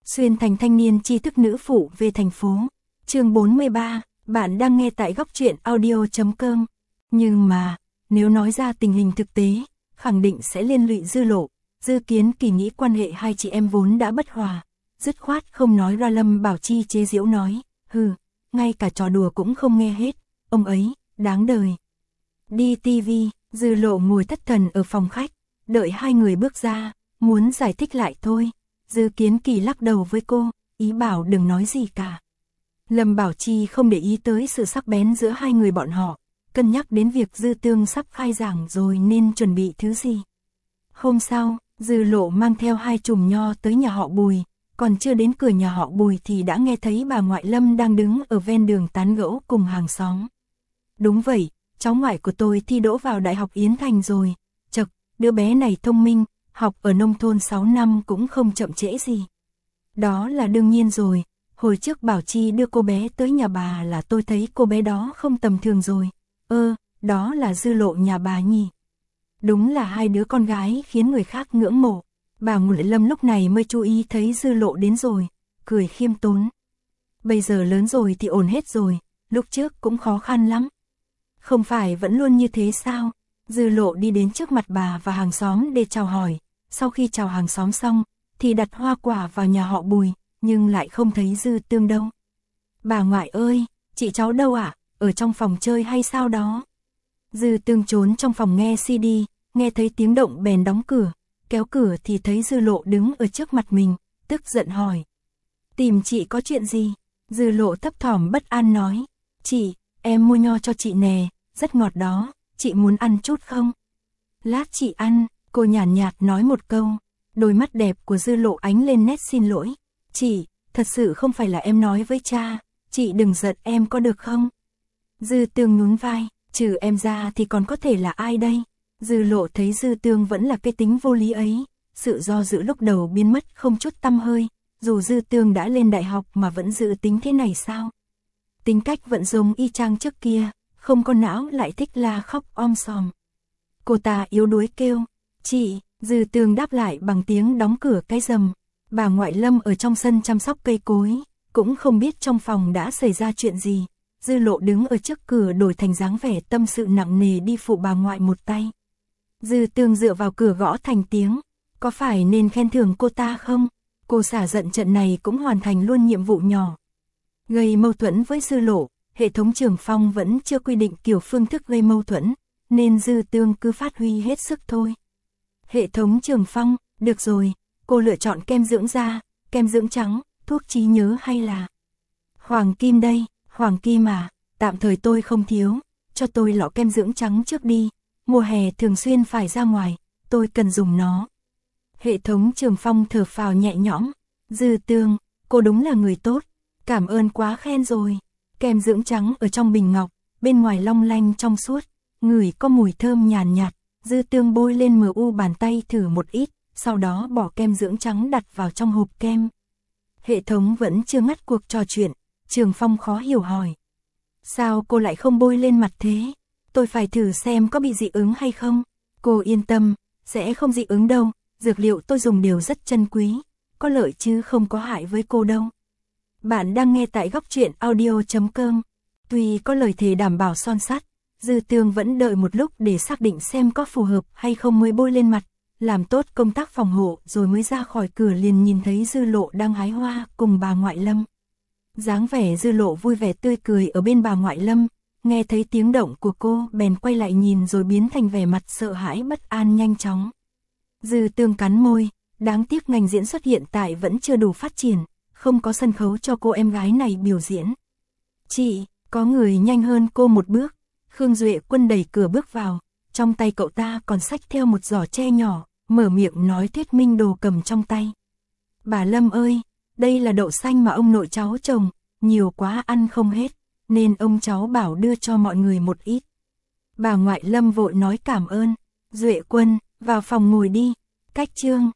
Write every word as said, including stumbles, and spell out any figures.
Xuyên thành thanh niên tri thức nữ phụ về thành phố. Chương bốn mươi ba, bạn đang nghe tại góc truyện audio chấm com. Nhưng mà, nếu nói ra tình hình thực tế, khẳng định sẽ liên lụy Dư Lộ. Dư Kiến Kỳ nghĩ quan hệ hai chị em vốn đã bất hòa, dứt khoát không nói ra. Lâm Bảo Chi chế giễu nói, hừ, ngay cả trò đùa cũng không nghe hết, ông ấy, đáng đời. Đi tivi, Dư Lộ ngồi thất thần ở phòng khách, đợi hai người bước ra, muốn giải thích lại thôi. Dư Kiến Kỳ lắc đầu với cô, ý bảo đừng nói gì cả. Lâm Bảo Chi không để ý tới sự sắc bén giữa hai người bọn họ, cân nhắc đến việc Dư Tương sắp khai giảng rồi nên chuẩn bị thứ gì. Hôm sau, Dư Lộ mang theo hai chùm nho tới nhà họ Bùi, còn chưa đến cửa nhà họ Bùi thì đã nghe thấy bà ngoại Lâm đang đứng ở ven đường tán gẫu cùng hàng xóm. Đúng vậy, cháu ngoại của tôi thi đỗ vào Đại học Yến Thành rồi. Chậc, đứa bé này thông minh, học ở nông thôn sáu năm cũng không chậm trễ gì. Đó là đương nhiên rồi, hồi trước Bảo Chi đưa cô bé tới nhà bà là tôi thấy cô bé đó không tầm thường rồi. Ơ, đó là Dư Lộ nhà bà nhỉ? Đúng là hai đứa con gái khiến người khác ngưỡng mộ. Bà Ngụy Lâm lúc này mới chú ý thấy Dư Lộ đến rồi, cười khiêm tốn. Bây giờ lớn rồi thì ổn hết rồi, lúc trước cũng khó khăn lắm. Không phải vẫn luôn như thế sao? Dư Lộ đi đến trước mặt bà và hàng xóm để chào hỏi. Sau khi chào hàng xóm xong, thì đặt hoa quả vào nhà họ Bùi, nhưng lại không thấy Dư Tương đâu. Bà ngoại ơi, chị cháu đâu ạ? À? Ở trong phòng chơi hay sao đó? Dư Tương trốn trong phòng nghe xê đê, nghe thấy tiếng động bèn đóng cửa, kéo cửa thì thấy Dư Lộ đứng ở trước mặt mình, tức giận hỏi. Tìm chị có chuyện gì? Dư Lộ thấp thỏm bất an nói. Chị, em mua nho cho chị nè, rất ngọt đó, chị muốn ăn chút không? Lát chị ăn, cô nhàn nhạt, nhạt nói một câu. Đôi mắt đẹp của Dư Lộ ánh lên nét xin lỗi. Chị, thật sự không phải là em nói với cha, chị đừng giận em có được không? Dư Tương nhún vai, trừ em ra thì còn có thể là ai đây? Dư Lộ thấy Dư Tương vẫn là cái tính vô lý ấy, sự do dự lúc đầu biến mất không chút tăm hơi, dù Dư Tương đã lên đại học mà vẫn giữ tính thế này sao? Tính cách vẫn giống y chang trước kia, không có não lại thích la khóc om sòm. Cô ta yếu đuối kêu, chị, Dư Tương đáp lại bằng tiếng đóng cửa cái rầm. Bà ngoại Lâm ở trong sân chăm sóc cây cối, cũng không biết trong phòng đã xảy ra chuyện gì. Dư Lộ đứng ở trước cửa đổi thành dáng vẻ tâm sự nặng nề đi phụ bà ngoại một tay. Dư Tương dựa vào cửa gõ thành tiếng, có phải nên khen thưởng cô ta không? Cô xả giận trận này cũng hoàn thành luôn nhiệm vụ nhỏ. Gây mâu thuẫn với Dư Lộ, hệ thống Trường Phong vẫn chưa quy định kiểu phương thức gây mâu thuẫn, nên Dư Tương cứ phát huy hết sức thôi. Hệ thống Trường Phong, được rồi, cô lựa chọn kem dưỡng da, kem dưỡng trắng, thuốc trí nhớ hay là Hoàng Kim đây, Hoàng Kim à, tạm thời tôi không thiếu, cho tôi lọ kem dưỡng trắng trước đi, mùa hè thường xuyên phải ra ngoài, tôi cần dùng nó. Hệ thống Trường Phong thở phào nhẹ nhõm, Dư Tương, cô đúng là người tốt, cảm ơn quá khen rồi. Kem dưỡng trắng ở trong bình ngọc, bên ngoài long lanh trong suốt, ngửi có mùi thơm nhàn nhạt, Dư Tương bôi lên mờ u bàn tay thử một ít, sau đó bỏ kem dưỡng trắng đặt vào trong hộp kem. Hệ thống vẫn chưa ngắt cuộc trò chuyện, Trường Phong khó hiểu hỏi. Sao cô lại không bôi lên mặt thế? Tôi phải thử xem có bị dị ứng hay không. Cô yên tâm, sẽ không dị ứng đâu, dược liệu tôi dùng đều rất chân quý, có lợi chứ không có hại với cô đâu. Bạn đang nghe tại góc truyện audio chấm com. Tuy có lời thề đảm bảo son sắt, Dư Tương vẫn đợi một lúc để xác định xem có phù hợp hay không mới bôi lên mặt, làm tốt công tác phòng hộ rồi mới ra khỏi cửa liền nhìn thấy Dư Lộ đang hái hoa cùng bà ngoại Lâm. Dáng vẻ Dư Lộ vui vẻ tươi cười ở bên bà ngoại Lâm, nghe thấy tiếng động của cô bèn quay lại nhìn rồi biến thành vẻ mặt sợ hãi bất an nhanh chóng. Dư Tương cắn môi, đáng tiếc ngành diễn xuất hiện tại vẫn chưa đủ phát triển, không có sân khấu cho cô em gái này biểu diễn. Chị, có người nhanh hơn cô một bước. Khương Duệ Quân đẩy cửa bước vào, trong tay cậu ta còn xách theo một giỏ tre nhỏ, mở miệng nói thuyết minh đồ cầm trong tay. Bà Lâm ơi, đây là đậu xanh mà ông nội cháu trồng, nhiều quá ăn không hết, nên ông cháu bảo đưa cho mọi người một ít. Bà ngoại Lâm vội nói cảm ơn. Duệ Quân, vào phòng ngồi đi. Cách chương,